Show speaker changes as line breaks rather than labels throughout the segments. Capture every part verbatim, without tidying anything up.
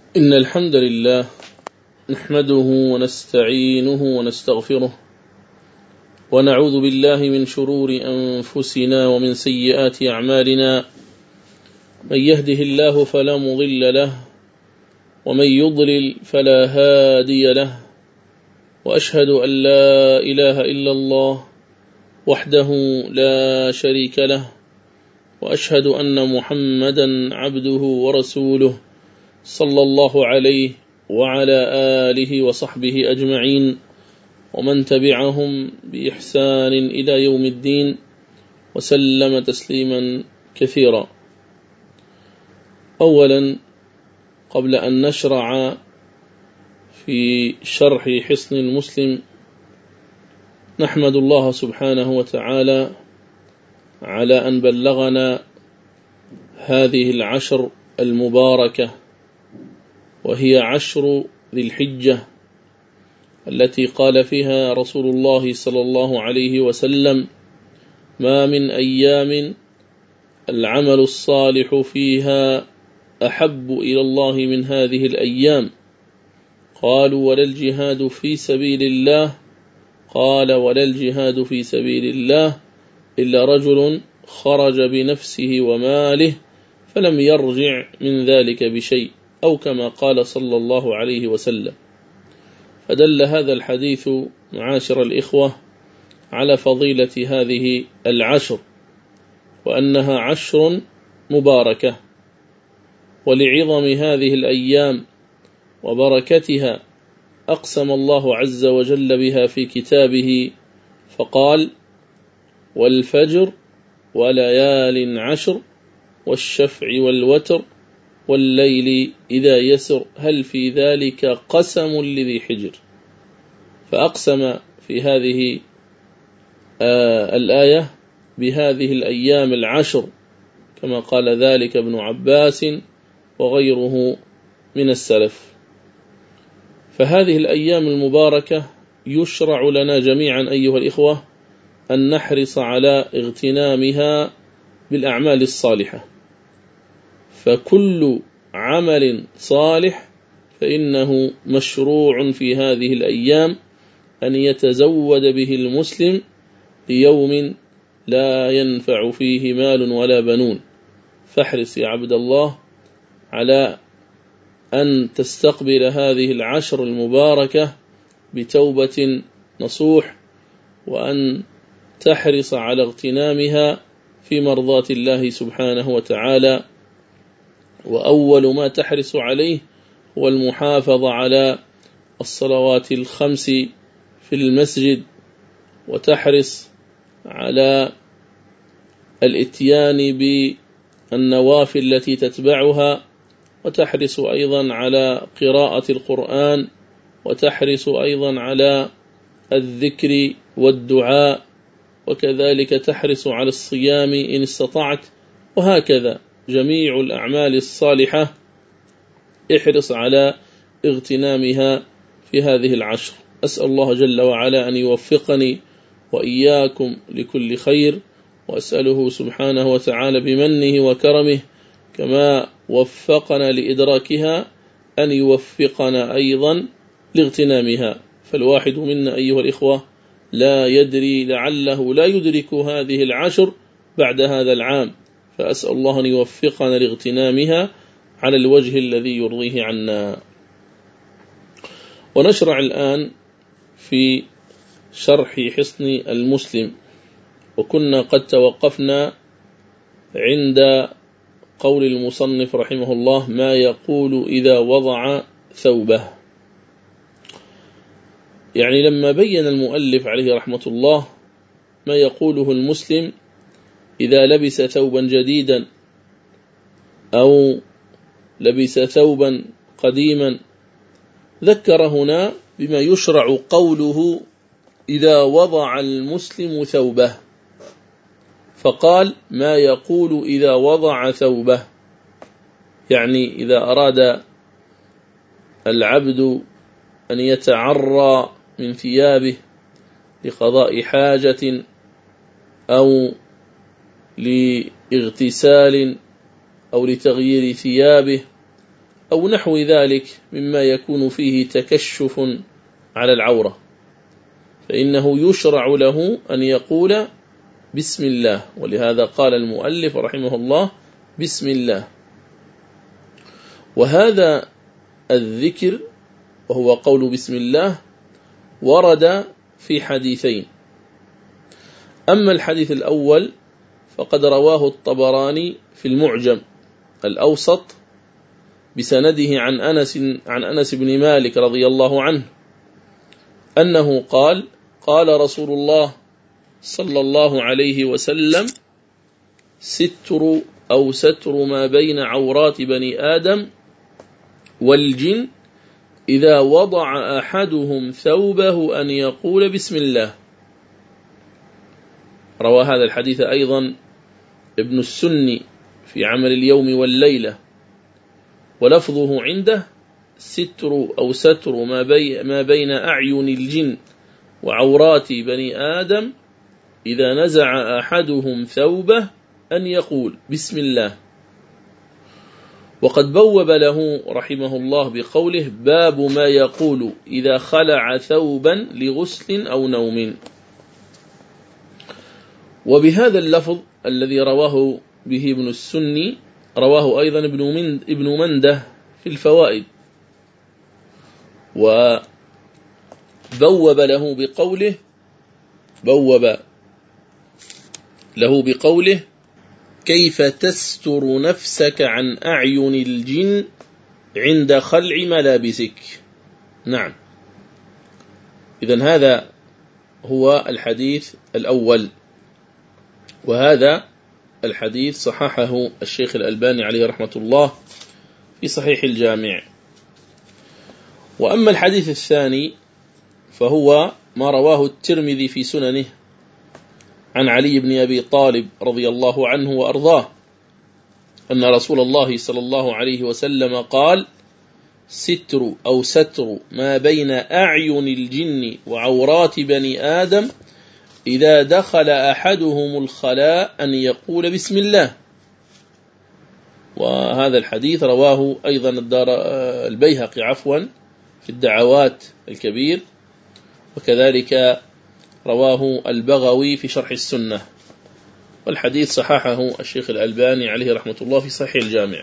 إن الحمد لله نحمده ونستعينه ونستغفره ونعوذ بالله من شرور أنفسنا ومن سيئات أعمالنا. من يهده الله فلا مضل له ومن يضلل فلا هادي له، وأشهد أن لا إله إلا الله وحده لا شريك له، وأشهد أن محمدا عبده ورسوله صلى الله عليه وعلى آله وصحبه أجمعين، ومن تبعهم بإحسان إلى يوم الدين، وسلم تسليما كثيرا. أولا، قبل أن نشرع في شرح حصن المسلم، نحمد الله سبحانه وتعالى على أن بلغنا هذه العشر المباركة، وهي عشر ذي الحجة التي قال فيها رسول الله صلى الله عليه وسلم: ما من أيام العمل الصالح فيها أحب إلى الله من هذه الأيام. قالوا: ولا الجهاد في سبيل الله؟ قال: ولا الجهاد في سبيل الله إلا رجل خرج بنفسه وماله فلم يرجع من ذلك بشيء، أو كما قال صلى الله عليه وسلم. فدل هذا الحديث معاشر الإخوة على فضيلة هذه العشر، وأنها عشر مباركة، ولعظم هذه الأيام وبركتها أقسم الله عز وجل بها في كتابه فقال: والفجر وليال عشر والشفع والوتر والليل إذا يسر هل في ذلك قسم لذي حجر. فأقسم في هذه آه الآية بهذه الأيام العشر، كما قال ذلك ابن عباس وغيره من السلف. فهذه الأيام المباركة يشرع لنا جميعا أيها الإخوة أن نحرص على اغتنامها بالأعمال الصالحة، فكل عمل صالح فإنه مشروع في هذه الأيام أن يتزود به المسلم ليوم لا ينفع فيه مال ولا بنون. فاحرص يا عبد الله على أن تستقبل هذه العشر المباركة بتوبة نصوح، وأن تحرص على اغتنامها في مرضاة الله سبحانه وتعالى. وأول ما تحرص عليه هو المحافظة على الصلوات الخمس في المسجد، وتحرص على الاتيان بالنوافل التي تتبعها، وتحرص أيضا على قراءة القرآن، وتحرص أيضا على الذكر والدعاء، وكذلك تحرص على الصيام إن استطعت، وهكذا جميع الأعمال الصالحة احرص على اغتنامها في هذه العشر. أسأل الله جل وعلا أن يوفقني وإياكم لكل خير، وأسأله سبحانه وتعالى بمنه وكرمه كما وفقنا لإدراكها أن يوفقنا أيضا لاغتنامها. فالواحد منا أيها الإخوة لا يدري، لعله لا يدرك هذه العشر بعد هذا العام، فأسأل الله أن يوفقنا لاغتنامها على الوجه الذي يرضيه عنا. ونشرع الآن في شرح حصن المسلم، وكنا قد توقفنا عند قول المصنف رحمه الله: ما يقول إذا وضع ثوبه. يعني لما بين المؤلف عليه رحمة الله ما يقوله المسلم إذا لبس ثوبا جديدا أو لبس ثوبا قديما، ذكر هنا بما يشرع قوله إذا وضع المسلم ثوبه، فقال: ما يقول إذا وضع ثوبه، يعني إذا أراد العبد أن يتعرى من ثيابه لقضاء حاجة أو لاغتسال أو لتغيير ثيابه أو نحو ذلك مما يكون فيه تكشف على العورة، فإنه يشرع له أن يقول بسم الله، ولهذا قال المؤلف رحمه الله بسم الله. وهذا الذكر وهو قول بسم الله ورد في حديثين. أما الحديث الأول فقد رواه الطبراني في المعجم الأوسط بسنده عن أنس عن أنس بن مالك رضي الله عنه أنه قال: قال رسول الله صلى الله عليه وسلم: ستر أو ستر ما بين عورات بني آدم والجن إذا وضع أحدهم ثوبه أن يقول بسم الله. روى هذا الحديث أيضا ابن السني في عمل اليوم والليلة، ولفظه عنده: ستر أو ستر ما, بي ما بين أعين الجن وعورات بني آدم إذا نزع أحدهم ثوبه أن يقول بسم الله. وقد بوب له رحمه الله بقوله: باب ما يقول إذا خلع ثوبا لغسل أو نوم. وبهذا اللفظ الذي رواه به ابن السني رواه أيضا ابن منده في الفوائد، وبوب له بقوله بوب له بقوله: كيف تستر نفسك عن أعين الجن عند خلع ملابسك. نعم، إذن هذا هو الحديث الأول، وهذا الحديث صححه الشيخ الألباني عليه رحمة الله في صحيح الجامع. وأما الحديث الثاني فهو ما رواه الترمذي في سننه عن علي بن أبي طالب رضي الله عنه وأرضاه أن رسول الله صلى الله عليه وسلم قال: ستر أو ستر ما بين أعين الجن وعورات بني آدم إذا دخل أحدهم الخلاء أن يقول بسم الله. وهذا الحديث رواه أيضا الدار البيهقي عفوا في الدعوات الكبير، وكذلك رواه البغوي في شرح السنة، والحديث صححه الشيخ الألباني عليه رحمة الله في صحيح الجامع.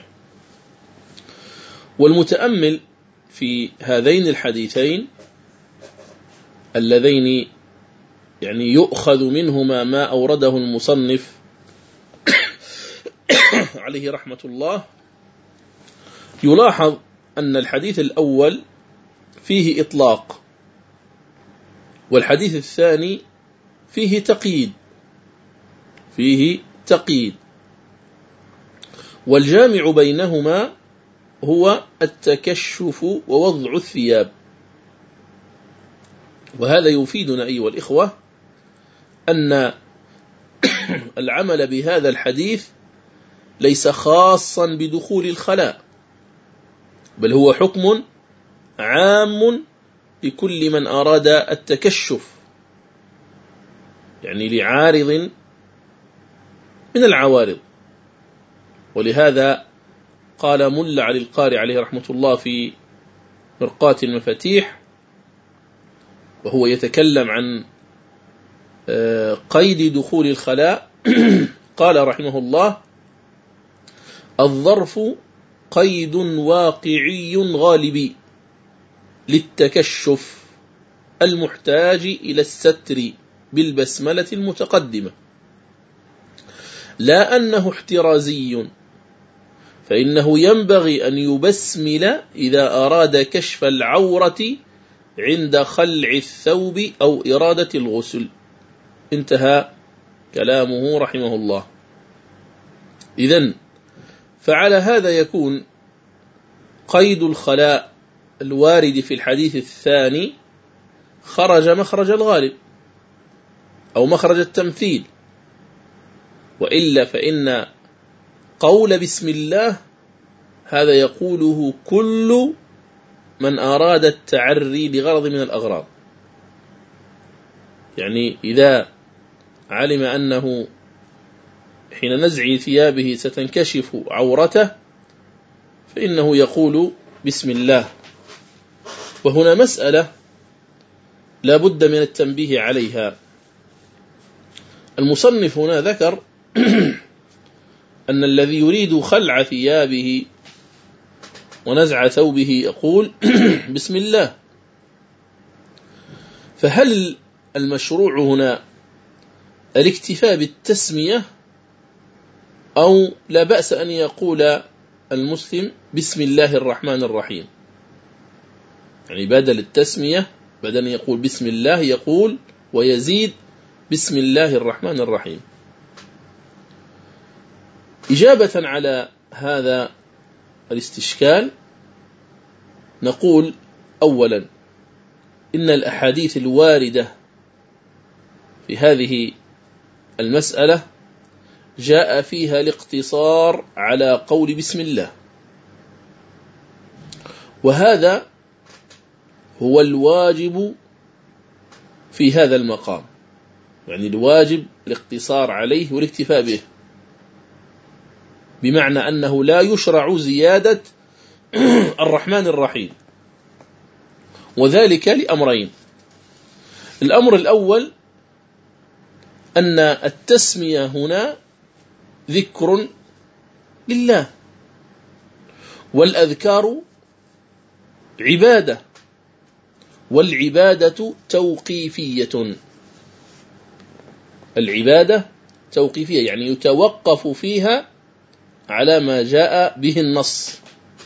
والمتأمل في هذين الحديثين اللذين يعني يؤخذ منهما ما أورده المصنف عليه رحمة الله، يلاحظ أن الحديث الأول فيه إطلاق، والحديث الثاني فيه تقييد فيه تقييد والجامع بينهما هو التكشف ووضع الثياب. وهذا يفيدنا أيها الإخوة أن العمل بهذا الحديث ليس خاصا بدخول الخلاء، بل هو حكم عام لكل من أراد التكشف، يعني لعارض من العوارض. ولهذا قال ملا علي القاري عليه رحمة الله في مرقاة المفاتيح وهو يتكلم عن قيد دخول الخلاء قال رحمه الله: الظرف قيد واقعي غالبي للتكشف المحتاج إلى الستر بالبسملة المتقدمة، لا أنه احترازي، فإنه ينبغي أن يبسمل إذا أراد كشف العورة عند خلع الثوب أو إرادة الغسل. انتهى كلامه رحمه الله. إذن فعلى هذا يكون قيد الخلاء الوارد في الحديث الثاني خرج مخرج الغالب أو مخرج التمثيل، وإلا فإن قول بسم الله هذا يقوله كل من أراد التعري لغرض من الأغراض. يعني إذا علم أنه حين نزع ثيابه ستنكشف عورته فإنه يقول بسم الله. وهنا مسألة لا بد من التنبيه عليها. المصنف هنا ذكر أن الذي يريد خلع ثيابه ونزع ثوبه يقول بسم الله. فهل المشروع هنا الاكتفاء بالتسمية أو لا بأس أن يقول المسلم بسم الله الرحمن الرحيم؟ يعني بدل التسمية، بدل أن يقول بسم الله يقول ويزيد بسم الله الرحمن الرحيم. إجابة على هذا الاستشكال نقول أولا إن الأحاديث الواردة في هذه المسألة جاء فيها الاقتصار على قول بسم الله، وهذا هو الواجب في هذا المقام، يعني الواجب الاقتصار عليه والاكتفاء به، بمعنى أنه لا يشرع زيادة الرحمن الرحيم، وذلك لأمرين. الأمر الأول أن التسمية هنا ذكر لله، والأذكار عبادة، والعبادة توقيفية. العبادة توقيفية يعني يتوقف فيها على ما جاء به النص،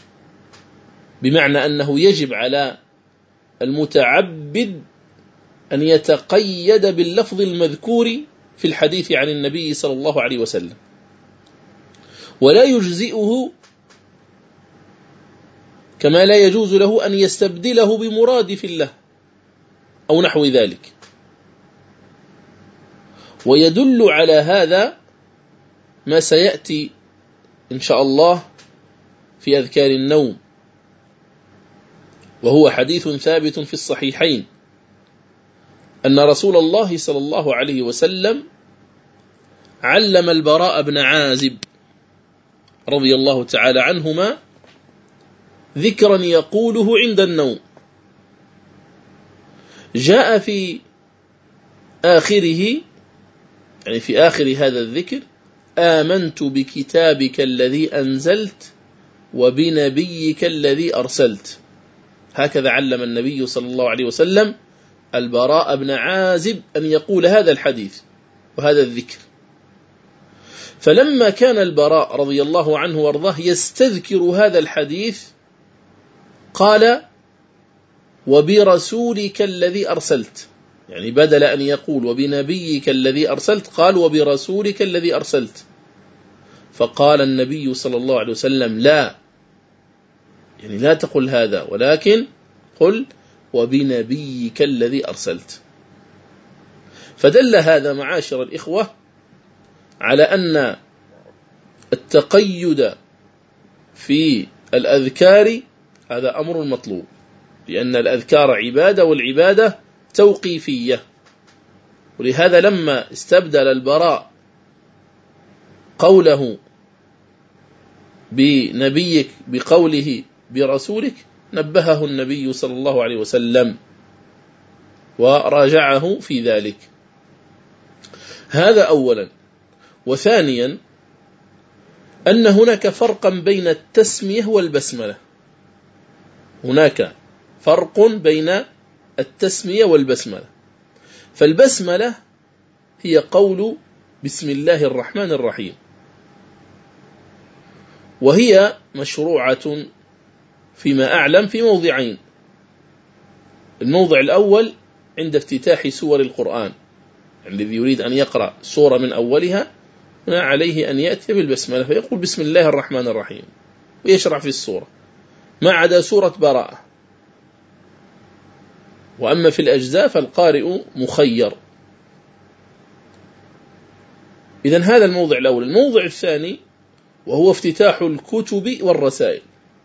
بمعنى أنه يجب على المتعبد أن يتقيد باللفظ المذكور في الحديث عن النبي صلى الله عليه وسلم، ولا يجزئه كما لا يجوز له أن يستبدله بمرادف الله أو نحو ذلك. ويدل على هذا ما سيأتي إن شاء الله في أذكار النوم، وهو حديث ثابت في الصحيحين أن رسول الله صلى الله عليه وسلم علم البراء بن عازب رضي الله تعالى عنهما ذكرا يقوله عند النوم، جاء في آخره، يعني في آخر هذا الذكر: آمنت بكتابك الذي أنزلت وبنبيك الذي أرسلت. هكذا علم النبي صلى الله عليه وسلم البراء بن عازب أن يقول هذا الحديث وهذا الذكر. فلما كان البراء رضي الله عنه وارضاه يستذكر هذا الحديث قال: وبرسولك الذي أرسلت، يعني بدل أن يقول وبنبيك الذي أرسلت قال وبرسولك الذي أرسلت. فقال النبي صلى الله عليه وسلم: لا، يعني لا تقل هذا، ولكن قل وبنبيك الذي أرسلت. فدل هذا معاشر الإخوة على أن التقيد في الأذكار هذا أمر مطلوب، لأن الأذكار عبادة، والعبادة توقيفية. ولهذا لما استبدل البراء قوله بنبيك بقوله برسولك نبهه النبي صلى الله عليه وسلم وراجعه في ذلك. هذا أولا. وثانيا أن هناك فرقا بين التسمية والبسملة. هناك فرق بين التسمية والبسملة. فالبسملة هي قول بسم الله الرحمن الرحيم، وهي مشروعة فيما أعلم في موضعين. الموضع الأول عند افتتاح سور القرآن، الذي يريد أن يقرأ سورة من أولها هنا عليه أن يأتي بالبسملة فيقول بسم الله الرحمن الرحيم ويشرع في السورة، ما عدا سورة براءة. وأما في الأجزاء فالقارئ مخير. إذن هذا الموضع الأول. الموضع الثاني وهو افتتاح الكتب والرسائل،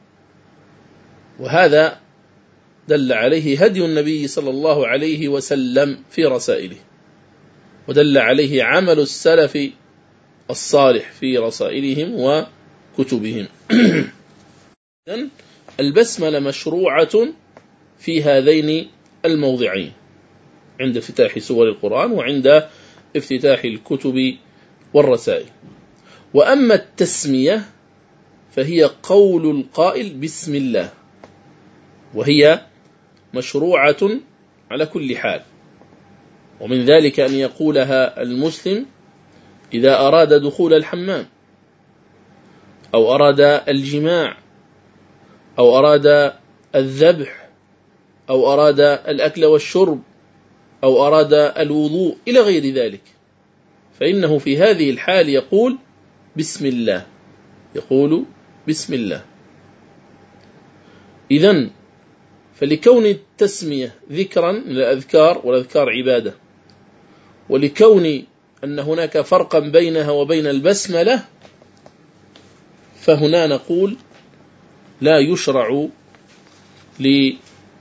وهذا دل عليه هدي النبي صلى الله عليه وسلم في رسائله، ودل عليه عمل السلف الصالح في رسائلهم وكتبهم. البسملة مشروعة في هذين الموضعين، عند افتتاح سور القرآن وعند افتتاح الكتب والرسائل. وأما التسمية فهي قول القائل بسم الله، وهي مشروعة على كل حال، ومن ذلك أن يقولها المسلم إذا أراد دخول الحمام، أو أراد الجماع، أو أراد الذبح، أو أراد الأكل والشرب، أو أراد الوضوء إلى غير ذلك، فإنه في هذه الحال يقول بسم الله، يقول بسم الله. إذن فلكون التسمية ذكرا للأذكار، والأذكار عبادة، ولكون أن هناك فرقا بينها وبين البسملة، فهنا نقول لا يشرع لمن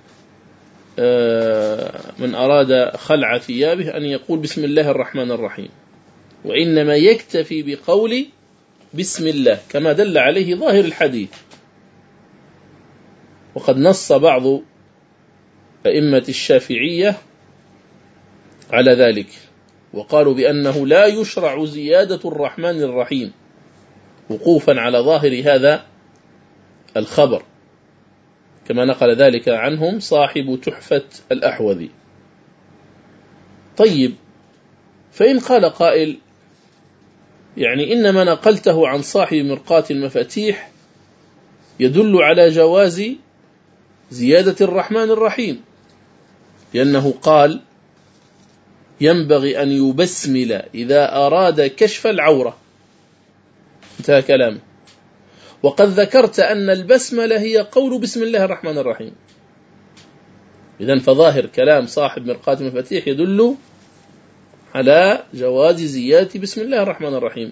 أراد خلع ثيابه أن يقول بسم الله الرحمن الرحيم، وإنما يكتفي بقول بسم الله كما دل عليه ظاهر الحديث. وقد نص بعض أئمة الشافعية على ذلك، وقالوا بأنه لا يشرع زيادة الرحمن الرحيم، وقوفا على ظاهر هذا الخبر، كما نقل ذلك عنهم صاحب تحفة الأحوذي. طيب، فإن قال قائل يعني إنما نقلته عن صاحب مرقاة المفاتيح يدل على جواز زيادة الرحمن الرحيم، لأنه قال ينبغي أن يبسمل إذا أراد كشف العورة، انتهى كلامه. وقد ذكرت أن البسملة هي قول بسم الله الرحمن الرحيم، إذن فظاهر كلام صاحب مرقاة المفاتيح يدل على جواز زيادة بسم الله الرحمن الرحيم.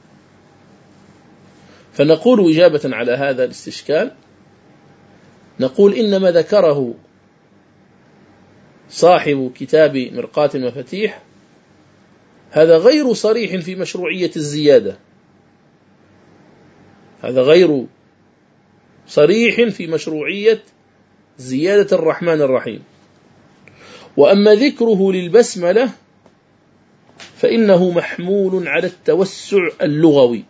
فنقول إجابة على هذا الاستشكال، نقول إنما ذكره صاحب كتاب مرقاة المفاتيح هذا غير صريح في مشروعية الزيادة، هذا غير صريح في مشروعية زيادة الرحمن الرحيم. وأما ذكره للبسملة فإنه محمول على التوسع اللغوي،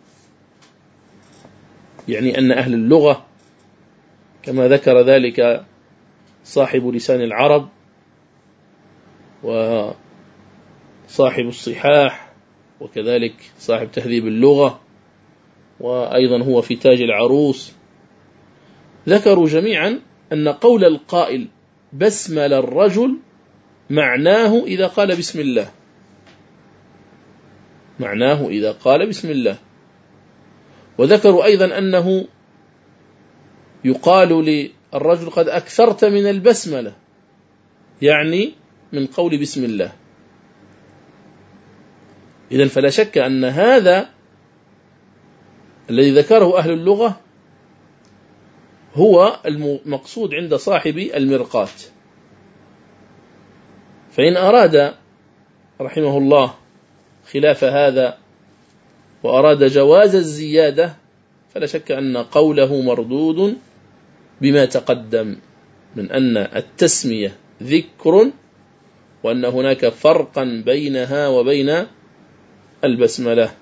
يعني أن أهل اللغة كما ذكر ذلك صاحب لسان العرب وصاحب الصحاح، وكذلك صاحب تهذيب اللغة، وأيضا هو في تاج العروس، ذكروا جميعا أن قول القائل بسمل الرجل معناه إذا قال بسم الله، معناه إذا قال بسم الله. وذكروا أيضا أنه يقال للرجل قد أكثرت من البسملة، يعني من قول بسم الله. إذن فلا شك أن هذا الذي ذكره أهل اللغة هو المقصود عند صاحب المرقاة. فإن أراد رحمه الله خلاف هذا وأراد جواز الزيادة فلا شك أن قوله مردود بما تقدم من أن التسمية ذكر، وأن هناك فرقا بينها وبين البسملة.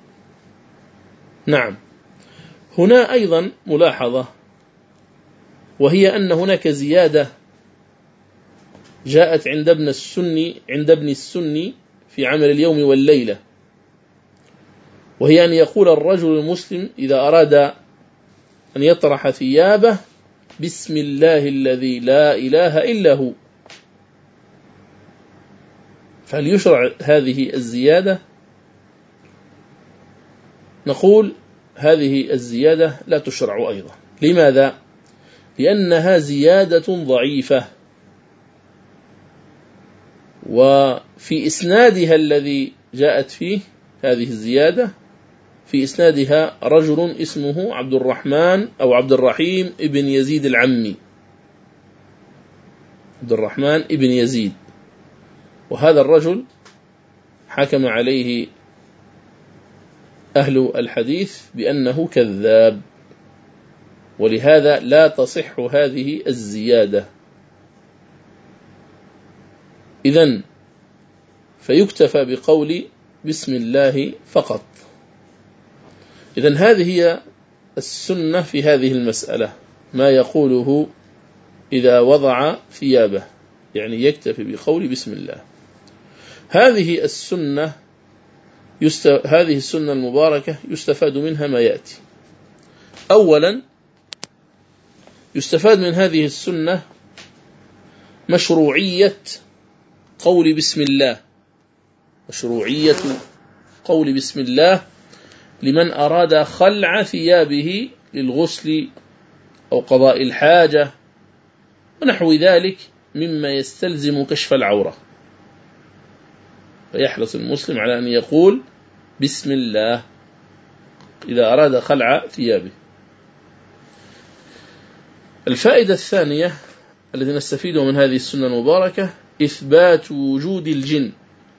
نعم. هنا أيضا ملاحظة، وهي أن هناك زيادة جاءت عند ابن السني عند ابن السني في عمل اليوم والليلة، وهي أن يقول الرجل المسلم إذا أراد أن يطرح ثيابه بسم الله الذي لا إله إلا هو. فهل يشرع هذه الزيادة؟ نقول هذه الزيادة لا تشرع أيضا. لماذا؟ لأنها زيادة ضعيفة، وفي إسنادها الذي جاءت فيه هذه الزيادة في إسنادها رجل اسمه عبد الرحمن أو عبد الرحيم ابن يزيد العمي، عبد الرحمن ابن يزيد، وهذا الرجل حكم عليه أهل الحديث بأنه كذاب، ولهذا لا تصح هذه الزيادة. إذن فيكتفى بقول بسم الله فقط. إذن هذه هي السنة في هذه المسألة، ما يقوله إذا وضع ثيابه، يعني يكتفي بقول بسم الله. هذه السنة يست... هذه السنة المباركة يستفاد منها ما يأتي. أولا يستفاد من هذه السنة مشروعية قول بسم الله، مشروعية قول بسم الله لمن أراد خلع ثيابه للغسل أو قضاء الحاجة ونحو ذلك مما يستلزم كشف العورة، فيحرص المسلم على أن يقول بسم الله إذا أراد خلع ثيابه. الفائدة الثانية التي نستفيدها من هذه السنة المباركة إثبات وجود الجن،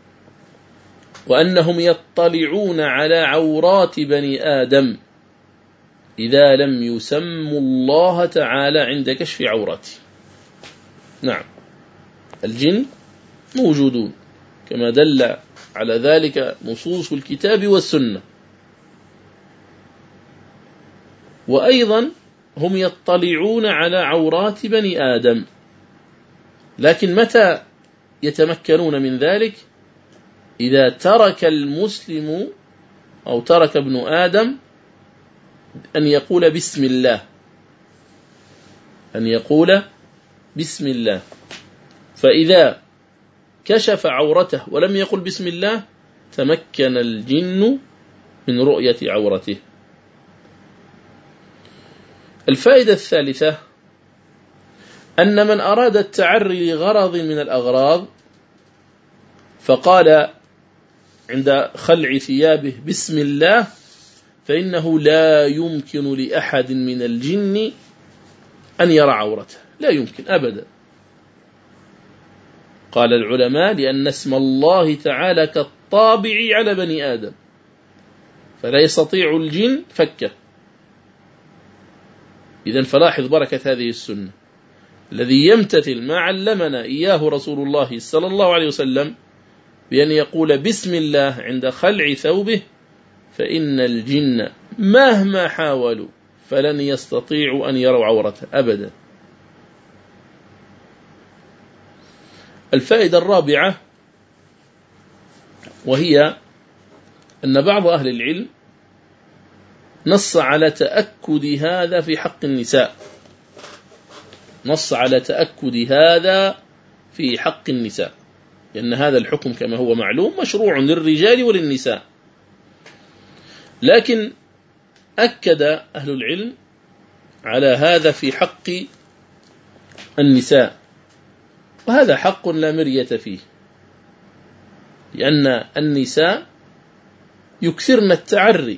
وأنهم يطلعون على عورات بني آدم إذا لم يسموا الله تعالى عند كشف عورته. نعم، الجن موجودون كما دل على ذلك نصوص الكتاب والسنة، وأيضا هم يطلعون على عورات بني آدم، لكن متى يتمكنون من ذلك؟ إذا ترك المسلم أو ترك ابن آدم أن يقول بسم الله، أن يقول بسم الله، فإذا كشف عورته ولم يقل بسم الله تمكن الجن من رؤية عورته. الفائدة الثالثة أن من أراد التعري لغرض من الأغراض فقال عند خلع ثيابه بسم الله فإنه لا يمكن لأحد من الجن أن يرى عورته، لا يمكن أبدا. قال العلماء لأن اسم الله تعالى كالطابع على بني آدم، فلا يستطيع الجن فكه. إذن فلاحظ بركة هذه السنة، الذي يمتثل ما علمنا إياه رسول الله صلى الله عليه وسلم بأن يقول بسم الله عند خلع ثوبه فإن الجن مهما حاولوا فلن يستطيعوا أن يروا عورته أبدا. الفائدة الرابعة وهي أن بعض أهل العلم نص على تأكد هذا في حق النساء، نص على تأكد هذا في حق النساء، لأن هذا الحكم كما هو معلوم مشروع للرجال وللنساء، لكن أكد أهل العلم على هذا في حق النساء، وهذا حق لا مرية فيه، لأن النساء يكثرن التعري،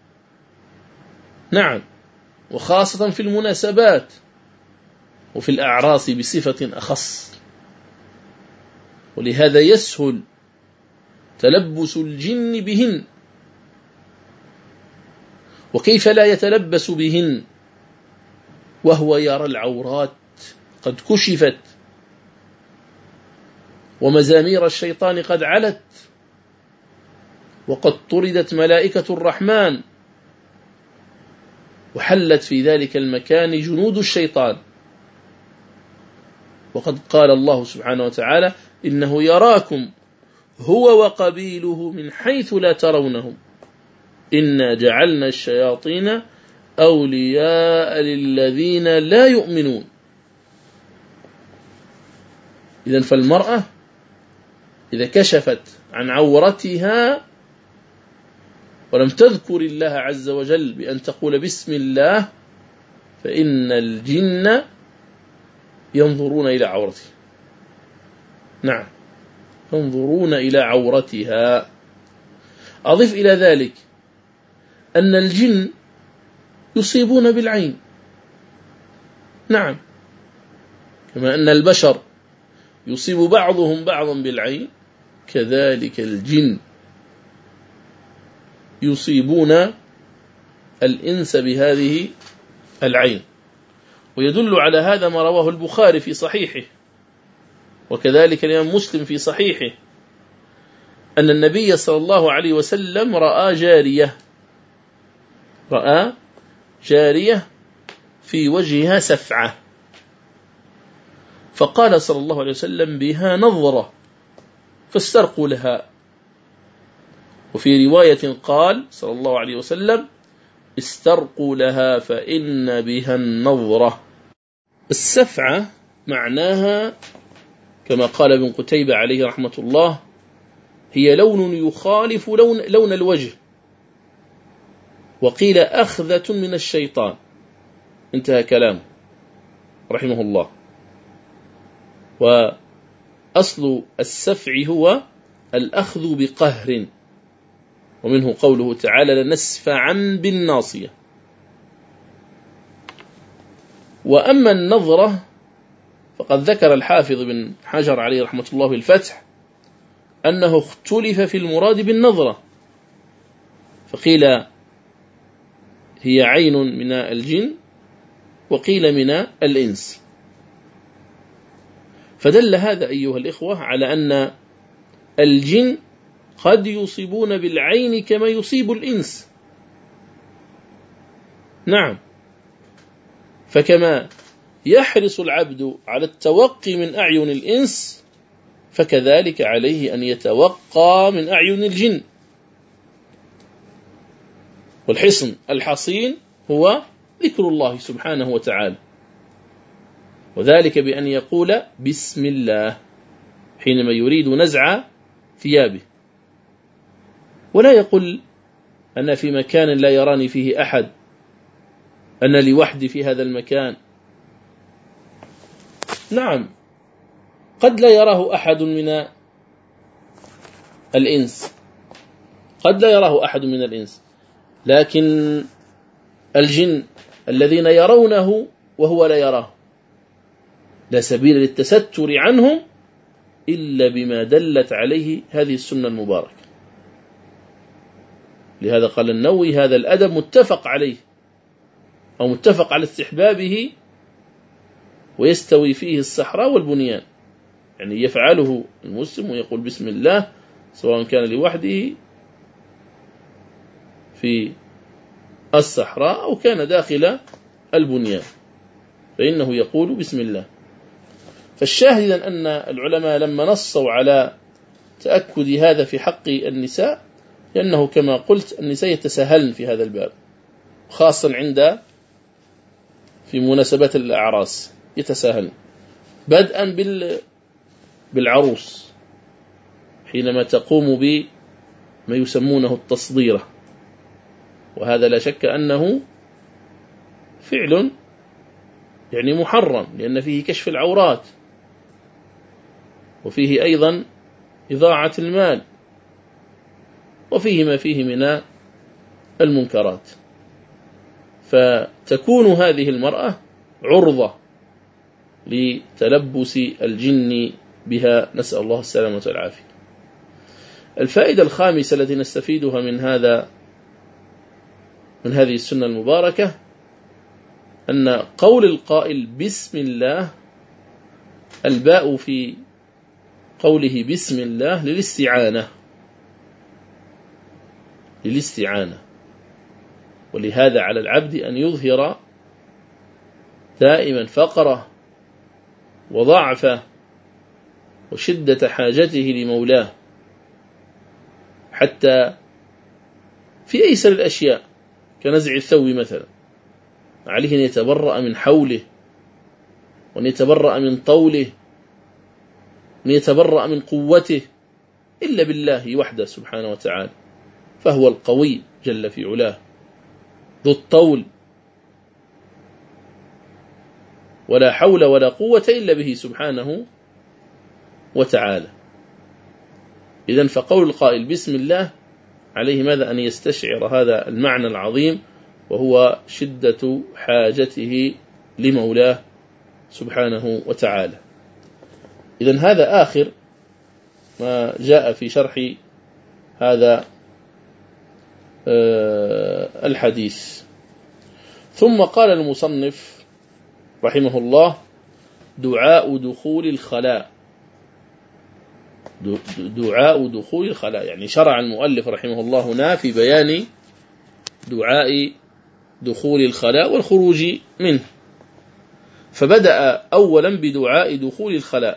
نعم، وخاصة في المناسبات وفي الأعراس بصفة أخص، ولهذا يسهل تلبس الجن بهن. وكيف لا يتلبس بهن وهو يرى العورات قد كشفت ومزامير الشيطان قد علت وقد طردت ملائكة الرحمن وحلت في ذلك المكان جنود الشيطان، وقد قال الله سبحانه وتعالى إنه يراكم هو وقبيله من حيث لا ترونهم إنا جعلنا الشياطين أولياء للذين لا يؤمنون. إذن فالمرأة إذا كشفت عن عورتها ولم تذكر الله عز وجل بأن تقول بسم الله فإن الجن ينظرون إلى عورتها، نعم، ينظرون إلى عورتها. أضف إلى ذلك أن الجن يصيبون بالعين، نعم، كما أن البشر يصيب بعضهم بعضا بالعين كذلك الجن يصيبون الإنس بهذه العين. ويدل على هذا ما رواه البخاري في صحيحه، وكذلك الإمام مسلم في صحيحه، أن النبي صلى الله عليه وسلم رأى جارية رأى جارية في وجهها سفعة، فقال صلى الله عليه وسلم: بها نظرة فاسترقوا لها. وفي رواية قال صلى الله عليه وسلم: استرقوا لها فإن بها النظرة. السفعة معناها كما قال ابن قتيبة عليه رحمة الله: هي لون يخالف لون, لون الوجه، وقيل أخذة من الشيطان. انتهى كلامه رحمه الله. وأصل السفع هو الأخذ بقهر، ومنه قوله تعالى: لنسفعا بالناصية. وأما النظرة فقد ذكر الحافظ بن حجر عليه رحمة الله في الفتح أنه اختلف في المراد بالنظرة، فقيل هي عين من الجن، وقيل من الإنس. فدل هذا أيها الإخوة على أن الجن قد يصيبون بالعين كما يصيب الإنس. نعم، فكما يحرص العبد على التوقي من أعين الإنس، فكذلك عليه أن يتوقى من أعين الجن. والحصن الحصين هو ذكر الله سبحانه وتعالى، وذلك بأن يقول بسم الله حينما يريد نزع ثيابه، ولا يقول أنا في مكان لا يراني فيه أحد، أنا لوحدي في هذا المكان. نعم، قد لا يراه أحد من الإنس قد لا يراه أحد من الإنس لكن الجن الذين يرونه وهو لا يراه، لا سبيل للتستر عنهم إلا بما دلت عليه هذه السنة المباركة. لهذا قال النووي: هذا الأدب متفق عليه أو متفق على استحبابه، ويستوي فيه الصحراء والبنيان، يعني يفعله المسلم ويقول بسم الله سواء كان لوحده في الصحراء أو كان داخل البنيان، فإنه يقول بسم الله. فالشاهد أن العلماء لما نصوا على تأكد هذا في حق النساء، لأنه كما قلت النساء يتساهلن في هذا الباب، خاصة عند في مناسبات الأعراس يتساهلن، بدءا بال بالعروس حينما تقوم بما يسمونه التصديرة، وهذا لا شك أنه فعل يعني محرم، لأن فيه كشف العورات، وفيه أيضا إضاعة المال، وفيه ما فيه من المنكرات. فتكون هذه المرأة عرضة لتلبس الجن بها، نسأل الله السلامة والعافية. الفائدة الخامسة التي نستفيدها من هذا من هذه السنة المباركة أن قول القائل بسم الله، الباء في قوله بسم الله للاستعانة للاستعانة ولهذا على العبد أن يظهر دائما فقره وضعفه وشدة حاجته لمولاه، حتى في أيسر الأشياء كنزع الثوب مثلا عليه أن يتبرأ من حوله، وأن يتبرأ من طوله، وأن يتبرأ من قوته، إلا بالله وحده سبحانه وتعالى، فهو القوي جل في علاه ذو الطول، ولا حول ولا قوة إلا به سبحانه وتعالى. إذن فقول القائل بسم الله عليه ماذا؟ أن يستشعر هذا المعنى العظيم، وهو شدة حاجته لمولاه سبحانه وتعالى. إذن هذا آخر ما جاء في شرح هذا الحديث. ثم قال المصنف رحمه الله دعاء دخول الخلاء، دعاء دخول الخلاء، يعني شرع المؤلف رحمه الله هنا في بيان دعاء دخول الخلاء والخروج منه، فبدأ أولا بدعاء دخول الخلاء.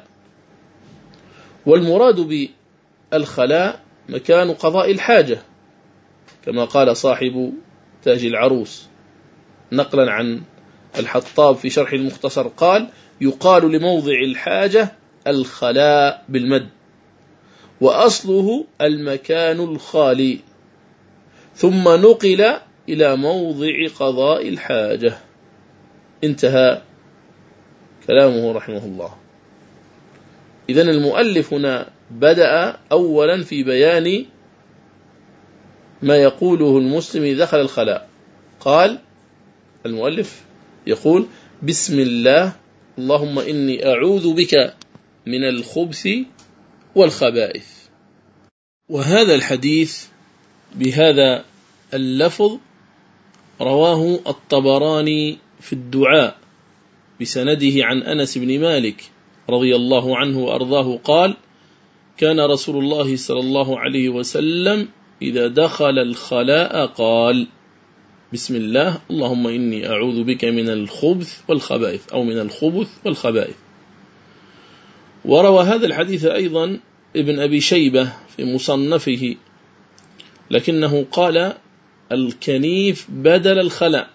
والمراد بالخلاء مكان قضاء الحاجة كما قال صاحب تاج العروس نقلا عن الحطاب في شرح المختصر قال: يقال لموضع الحاجة الخلاء بالمد، وأصله المكان الخالي، ثم نقل إلى موضع قضاء الحاجة. انتهى كلامه رحمه الله. إذن المؤلف هنا بدأ أولا في بيان ما يقوله المسلم إذا دخل الخلاء. قال المؤلف يقول: بسم الله، اللهم إني أعوذ بك من الخبث والخبائث. وهذا الحديث بهذا اللفظ رواه الطبراني في الدعاء بسنده عن أنس بن مالك رضي الله عنه وأرضاه قال: كان رسول الله صلى الله عليه وسلم إذا دخل الخلاء قال: بسم الله، اللهم إني أعوذ بك من الخبث والخبائث، أو من الخبث والخبائث. وروى هذا الحديث أيضا ابن أبي شيبة في مصنفه، لكنه قال الكنيف بدل الخلاء،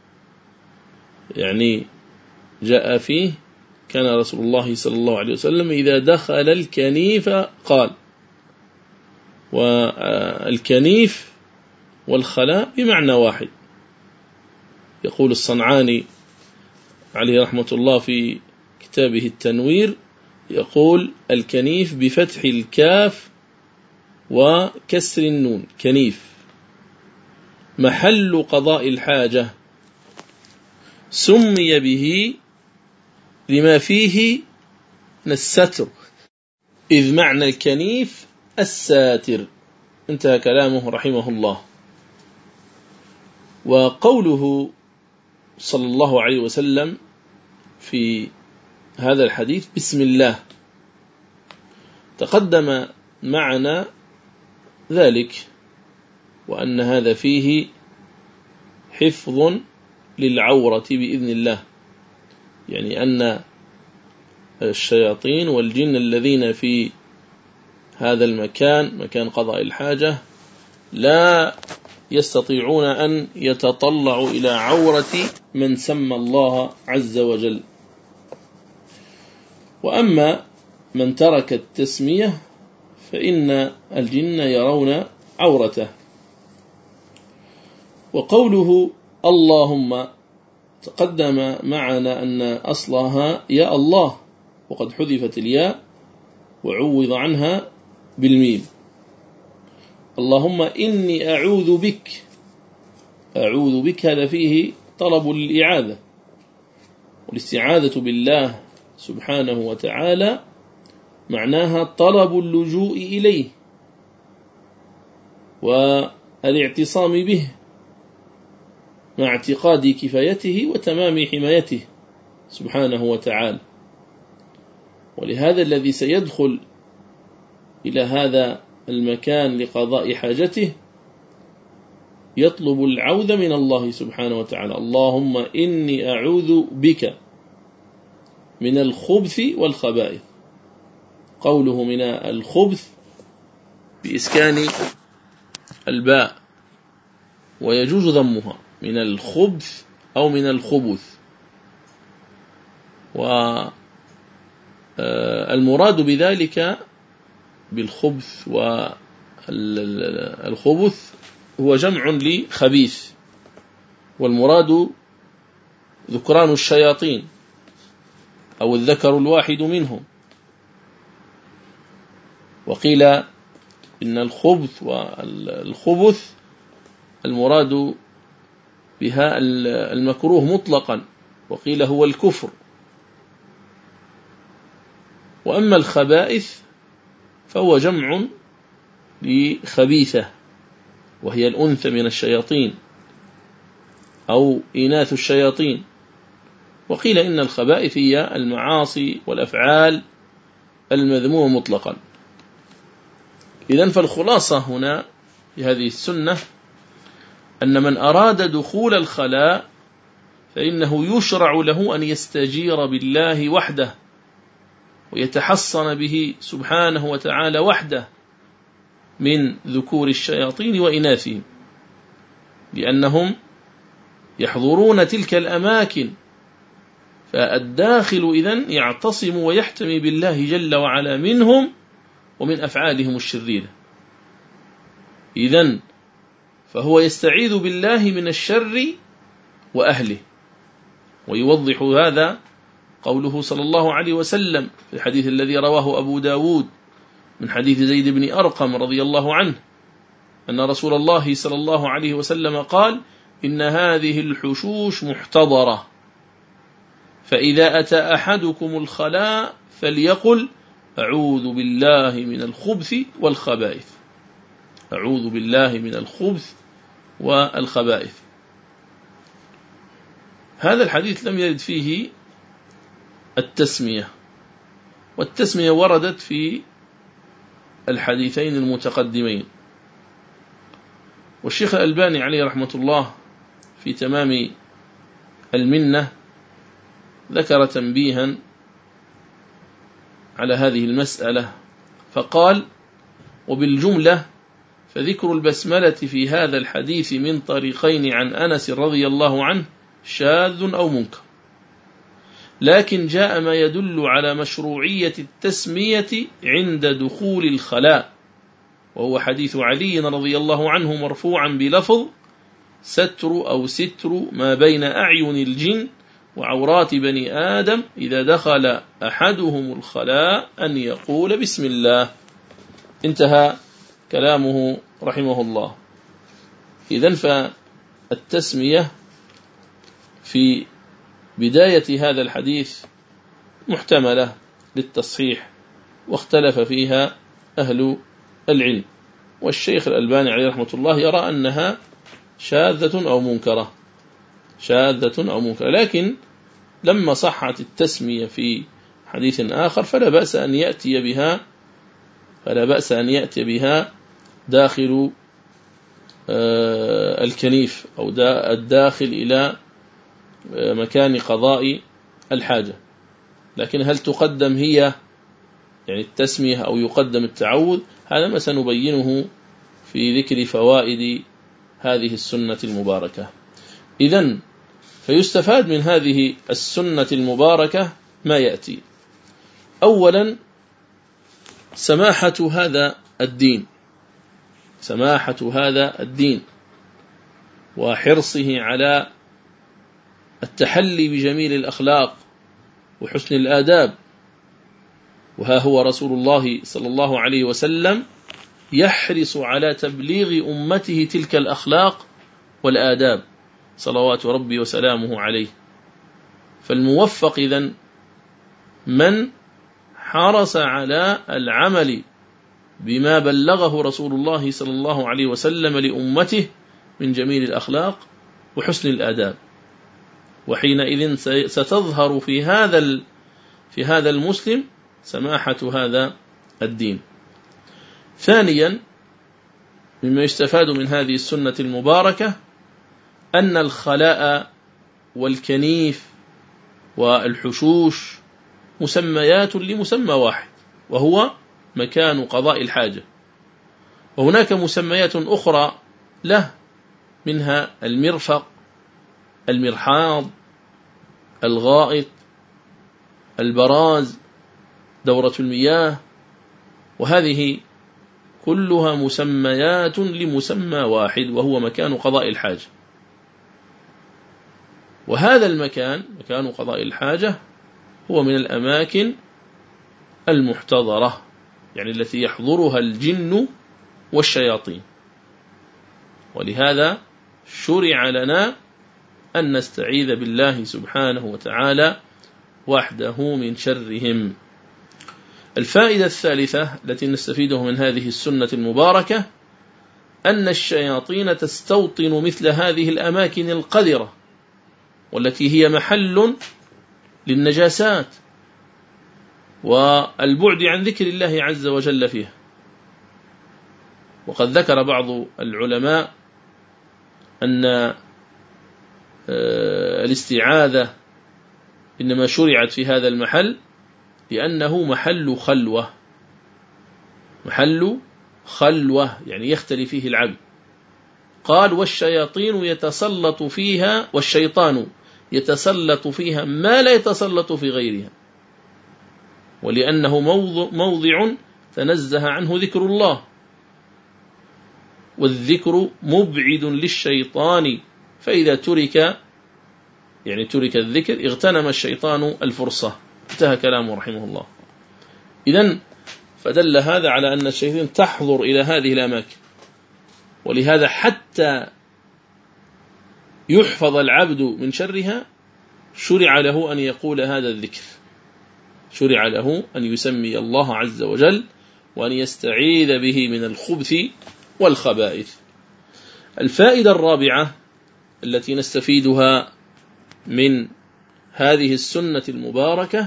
يعني جاء فيه كان رسول الله صلى الله عليه وسلم إذا دخل الكنيف قال. والكنيف والخلاء بمعنى واحد. يقول الصنعاني عليه رحمة الله في كتابه التنوير، يقول: الكنيف بفتح الكاف وكسر النون، كنيف، محل قضاء الحاجة، سمي به لما فيه من الستر، إذ معنى الكنيف الساتر. انتهى كلامه رحمه الله. وقوله صلى الله عليه وسلم في هذا الحديث بسم الله، تقدم معنا ذلك، وأن هذا فيه حفظ للعورة بإذن الله، يعني أن الشياطين والجن الذين في هذا المكان، مكان قضاء الحاجة، لا يستطيعون أن يتطلعوا إلى عورة من سمى الله عز وجل. وأما من ترك التسمية فإن الجن يرون عورته. وقوله اللهم تقدم معنا أن أصلها يا الله، وقد حذفت الياء وعوض عنها بالميم. اللهم إني أعوذ بك، أعوذ بك هذا فيه طلب الإعاذة، والاستعاذة بالله سبحانه وتعالى معناها طلب اللجوء إليه والاعتصام به مع اعتقاد كفايته وتمام حمايته سبحانه وتعالى. ولهذا الذي سيدخل إلى هذا المكان لقضاء حاجته يطلب العوذ من الله سبحانه وتعالى. اللهم إني أعوذ بك من الخبث والخبائث. قوله من الخبث بإسكان الباء، ويجوز ضمها، من الخبث أو من الخبث. والمراد بذلك بالخبث والخبث هو جمع لخبيث، والمراد ذكران الشياطين أو الذكر الواحد منهم. وقيل إن الخبث والخبث المراد بها المكروه مطلقا، وقيل هو الكفر. وأما الخبائث فهو جمع لخبيثة، وهي الأنثى من الشياطين أو إناث الشياطين، وقيل إن الخبائث هي المعاصي والأفعال المذمومة مطلقا. إذن فالخلاصة هنا بهذه السنة أن من أراد دخول الخلاء فإنه يشرع له أن يستجير بالله وحده ويتحصن به سبحانه وتعالى وحده من ذكور الشياطين وإناثهم، لأنهم يحضرون تلك الأماكن، فالداخل إذن يعتصم ويحتمي بالله جل وعلا منهم ومن أفعالهم الشريرة. إذن فهو يستعيذ بالله من الشر وأهله. ويوضح هذا قوله صلى الله عليه وسلم في الحديث الذي رواه أبو داود من حديث زيد بن أرقم رضي الله عنه أن رسول الله صلى الله عليه وسلم قال: إن هذه الحشوش محتضرة، فإذا أتى أحدكم الخلاء فليقل: أعوذ بالله من الخبث والخبائث. أعوذ بالله من الخبث والخبائث. هذا الحديث لم يرد فيه التسمية، والتسمية وردت في الحديثين المتقدمين. والشيخ الألباني عليه رحمة الله في تمام المنة ذكر تنبيها على هذه المسألة فقال: وبالجملة فذكر البسملة في هذا الحديث من طريقين عن أنس رضي الله عنه شاذ أو منكر، لكن جاء ما يدل على مشروعية التسمية عند دخول الخلاء، وهو حديث علي رضي الله عنه مرفوعا بلفظ: ستر أو ستر ما بين أعين الجن وعورات بني آدم إذا دخل أحدهم الخلاء أن يقول بسم الله. انتهى كلامه رحمه الله. إذن فالتسمية في بداية هذا الحديث محتملة للتصحيح، واختلف فيها أهل العلم، والشيخ الألباني عليه رحمة الله يرى أنها شاذة أو منكرة شاذة أو منكرة لكن لما صحت التسمية في حديث آخر فلا بأس أن يأتي بها فلا بأس أن يأتي بها داخل الكنيف أو الداخل إلى مكان قضاء الحاجة. لكن هل تقدم هي يعني التسمية أو يقدم التعوذ؟ هذا ما سنبينه في ذكر فوائد هذه السنة المباركة. إذن فيستفاد من هذه السنة المباركة ما يأتي: أولا سماحة هذا الدين سماحة هذا الدين وحرصه على التحلي بجميل الأخلاق وحسن الآداب. وها هو رسول الله صلى الله عليه وسلم يحرص على تبليغ أمته تلك الأخلاق والآداب صلوات ربي وسلامه عليه. فالموفق إذن من حرص على العمل بما بلغه رسول الله صلى الله عليه وسلم لأمته من جميل الأخلاق وحسن الآداب. وحينئذ ستظهر في هذا في هذا المسلم سماحة هذا الدين. ثانيا مما يستفاد من هذه السنة المباركة أن الخلاء والكنيف والحشوش مسميات لمسمى واحد، وهو مكان قضاء الحاجة. وهناك مسميات أخرى له، منها المرفق، المرحاض، الغائط، البراز، دورة المياه، وهذه كلها مسميات لمسمى واحد وهو مكان قضاء الحاجة. وهذا المكان مكان قضاء الحاجة هو من الأماكن المحتضرة، يعني التي يحضرها الجن والشياطين. ولهذا شرع لنا أن نستعيذ بالله سبحانه وتعالى وحده من شرهم. الفائدة الثالثة التي نستفيده من هذه السنة المباركة أن الشياطين تستوطن مثل هذه الأماكن القذرة، والتي هي محل للنجاسات والبعد عن ذكر الله عز وجل فيها. وقد ذكر بعض العلماء أن الاستعاذة إنما شرعت في هذا المحل لأنه محل خلوة، محل خلوة يعني يختلي فيه العبد. قال والشياطين يتسلط فيها، والشيطان يتسلط فيها ما لا يتسلط في غيرها، ولأنه موضع, موضع تنزه عنه ذكر الله، والذكر مبعد للشيطان، فإذا ترك يعني ترك الذكر اغتنم الشيطان الفرصة. انتهى كلامه رحمه الله. إذن فدل هذا على أن الشيطان تحضر إلى هذه الأماكن، ولهذا حتى يحفظ العبد من شرها شرع له أن يقول هذا الذكر، شرع له أن يسمي الله عز وجل وأن يستعيذ به من الخبث والخبائث. الفائدة الرابعة التي نستفيدها من هذه السنة المباركة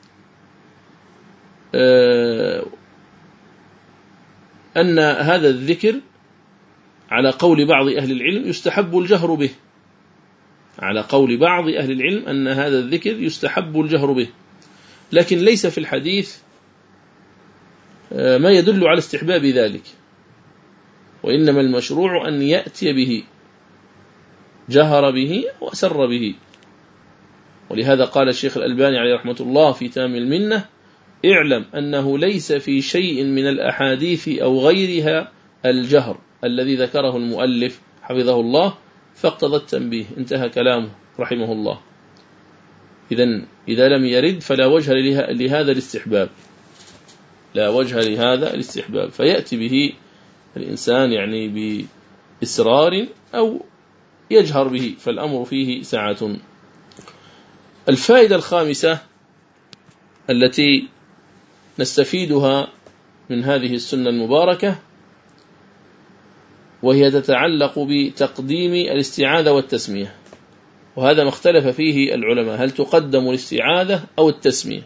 أن هذا الذكر على قول بعض أهل العلم يستحب الجهر به، على قول بعض أهل العلم أن هذا الذكر يستحب الجهر به، لكن ليس في الحديث ما يدل على استحباب ذلك، وإنما المشروع أن يأتي به، جهر به وأسر به. ولهذا قال الشيخ الألباني عليه رحمة الله في تمام المنة: اعلم أنه ليس في شيء من الأحاديث أو غيرها الجهر الذي ذكره المؤلف حفظه الله فاقتضى التنبيه. انتهى كلامه رحمه الله. إذن إذا لم يرد فلا وجه لهذا الاستحباب، لا وجه لهذا الاستحباب، فيأتي به الإنسان يعني بإسرار أو يجهر به، فالأمر فيه سعة. الفائدة الخامسة التي نستفيدها من هذه السنة المباركة وهي تتعلق بتقديم الاستعاذة والتسمية، وهذا ما اختلف فيه العلماء، هل تقدم الاستعاذة أو التسمية؟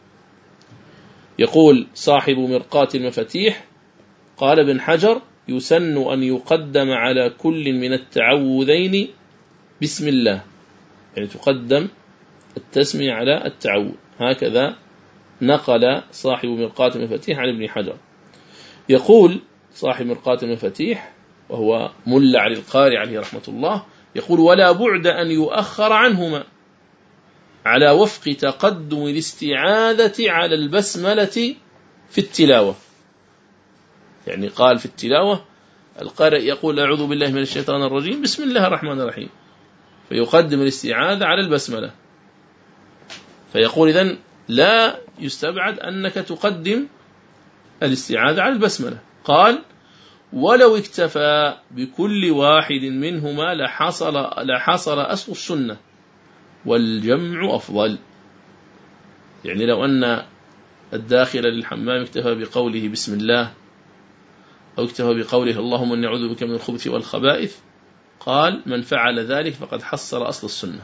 يقول صاحب مرقاة المفاتيح: قال ابن حجر: يسن أن يقدم على كل من التعوذين بسم الله، يعني تقدم التسمية على التعوذ، هكذا نقل صاحب مرقاة المفاتيح عن ابن حجر. يقول صاحب مرقاة المفاتيح وهو ملا علي القاري عليه رحمة الله، يقول: ولا بعد أن يؤخر عنهما على وفق تقدم الاستعاذة على البسملة في التلاوة. يعني قال في التلاوة القارئ يقول: أعوذ بالله من الشيطان الرجيم بسم الله الرحمن الرحيم، فيقدم الاستعاذة على البسملة. فيقول إذن لا يستبعد أنك تقدم الاستعاذة على البسملة. قال: ولو اكتفى بكل واحد منهما لحصل, لحصل أصل السنة، والجمع أفضل. يعني لو أن الداخل للحمام اكتفى بقوله بسم الله، أو اكتفى بقوله اللهم إني أعوذ بك من الخبث والخبائث، قال: من فعل ذلك فقد حصل أصل السنة.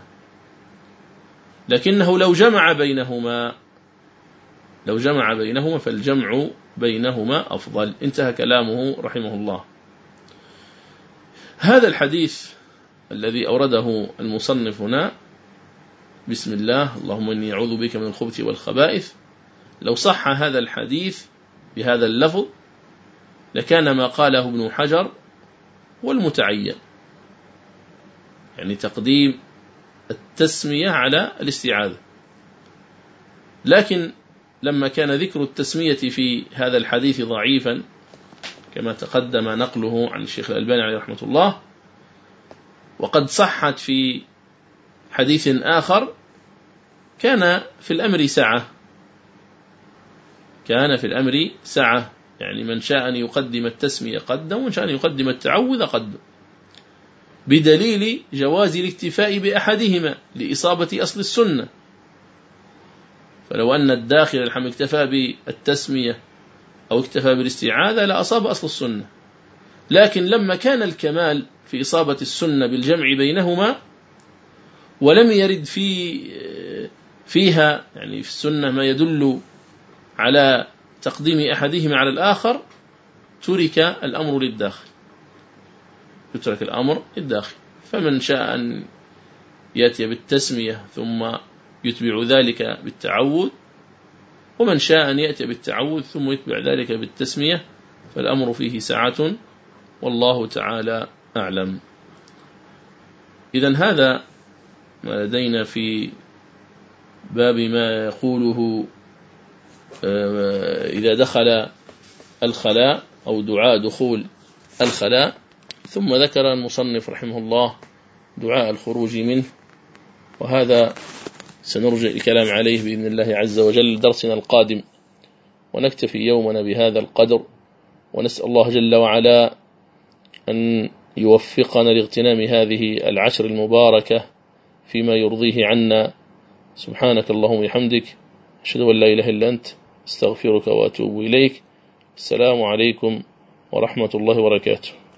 لكنه لو جمع بينهما لو جمع بينهما فالجمع بينهما أفضل. انتهى كلامه رحمه الله. هذا الحديث الذي أورده المصنف هنا بسم الله اللهم إني أعوذ بك من الخبث والخبائث، لو صح هذا الحديث بهذا اللفظ لكان ما قاله ابن حجر والمتعين، يعني تقديم التسمية على الاستعاذة. لكن لما كان ذكر التسمية في هذا الحديث ضعيفا كما تقدم نقله عن الشيخ الألباني عليه رحمة الله، وقد صحت في حديث آخر، كان في الأمر سعة كان في الأمر سعة يعني من شاء أن يقدم التسمية قدم، ومن شاء أن يقدم التعوذ قدم، بدليل جواز الاكتفاء بأحدهما لإصابة أصل السنة. فلو أن الداخل الحم اكتفى بالتسمية أو اكتفى بالاستعاذة لأصاب أصل السنة، لكن لما كان الكمال في إصابة السنة بالجمع بينهما ولم يرد في فيها يعني في السنة ما يدل على تقديم أحدهما على الآخر ترك الأمر للداخل، يترك الأمر للداخل. فمن شاء أن يأتي بالتسمية ثم يتبع ذلك بالتعوذ، ومن شاء أن يأتي بالتعوذ ثم يتبع ذلك بالتسمية، فالأمر فيه سعة والله تعالى أعلم. إذن هذا ما لدينا في باب ما يقوله إذا دخل الخلاء أو دعاء دخول الخلاء. ثم ذكر المصنف رحمه الله دعاء الخروج منه، وهذا سنرجع الكلام عليه بإذن الله عز وجل درسنا القادم، ونكتفي يومنا بهذا القدر، ونسأل الله جل وعلا أن يوفقنا لاغتنام هذه العشر المباركة فيما يرضيه عنا. سبحانك اللهم وبحمدك، أشهد أن لا إله إلا أنت، استغفرك وأتوب إليك. السلام عليكم ورحمة الله وبركاته.